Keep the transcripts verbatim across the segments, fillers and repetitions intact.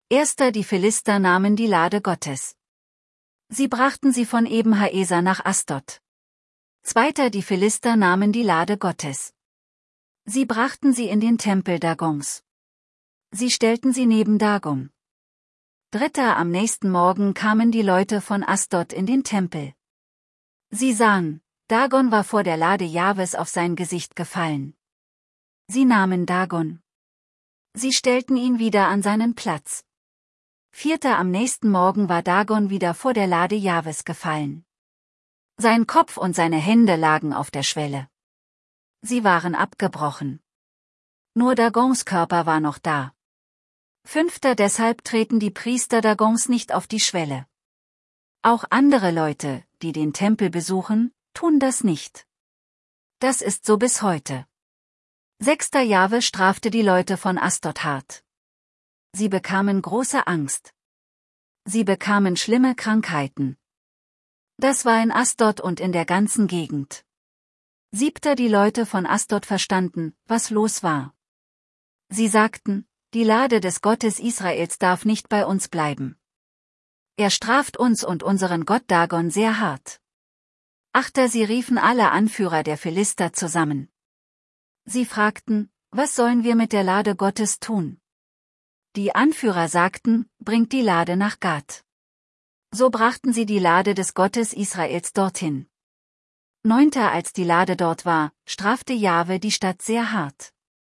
Erster Die Philister nahmen die Lade Gottes. Sie brachten sie von Eben-Haeser nach Asdod. Zweiter Die Philister nahmen die Lade Gottes. Sie brachten sie in den Tempel Dagons. Sie stellten sie neben Dagon. Dritter Am nächsten Morgen kamen die Leute von Asdod in den Tempel. Sie sahen, Dagon war vor der Lade Jahwes auf sein Gesicht gefallen. Sie nahmen Dagon. Sie stellten ihn wieder an seinen Platz. Vierter Am nächsten Morgen war Dagon wieder vor der Lade Jahwes gefallen. Sein Kopf und seine Hände lagen auf der Schwelle. Sie waren abgebrochen. Nur Dagons Körper war noch da. Fünfter Deshalb treten die Priester Dagons nicht auf die Schwelle. Auch andere Leute, die den Tempel besuchen, tun das nicht. Das ist so bis heute. Sechster Jahwe strafte die Leute von Asdod hart. Sie bekamen große Angst. Sie bekamen schlimme Krankheiten. Das war in Asdod und in der ganzen Gegend. Siebter Die Leute von Asdod verstanden, was los war. Sie sagten, die Lade des Gottes Israels darf nicht bei uns bleiben. Er straft uns und unseren Gott Dagon sehr hart. Achter Sie riefen alle Anführer der Philister zusammen. Sie fragten, was sollen wir mit der Lade Gottes tun? Die Anführer sagten, bringt die Lade nach Gad. So brachten sie die Lade des Gottes Israels dorthin. Neunter Als die Lade dort war, strafte Jahwe die Stadt sehr hart.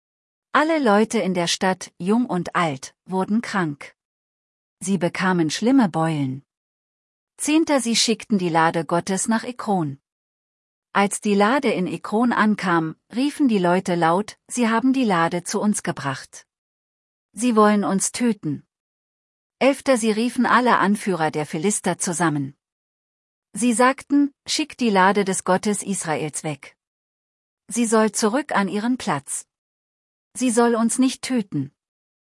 Alle Leute in der Stadt, jung und alt, wurden krank. Sie bekamen schlimme Beulen. Zehnter Sie schickten die Lade Gottes nach Ekron. Als die Lade in Ekron ankam, riefen die Leute laut, sie haben die Lade zu uns gebracht. Sie wollen uns töten. Elfter Sie riefen alle Anführer der Philister zusammen. Sie sagten, schickt die Lade des Gottes Israels weg. Sie soll zurück an ihren Platz. Sie soll uns nicht töten.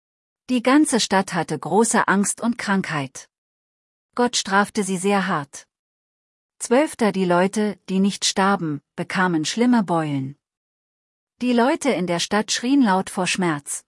Die ganze Stadt hatte große Angst und Krankheit. Gott strafte sie sehr hart. Zwölfter Die Leute, die nicht starben, bekamen schlimme Beulen. Die Leute in der Stadt schrien laut vor Schmerz.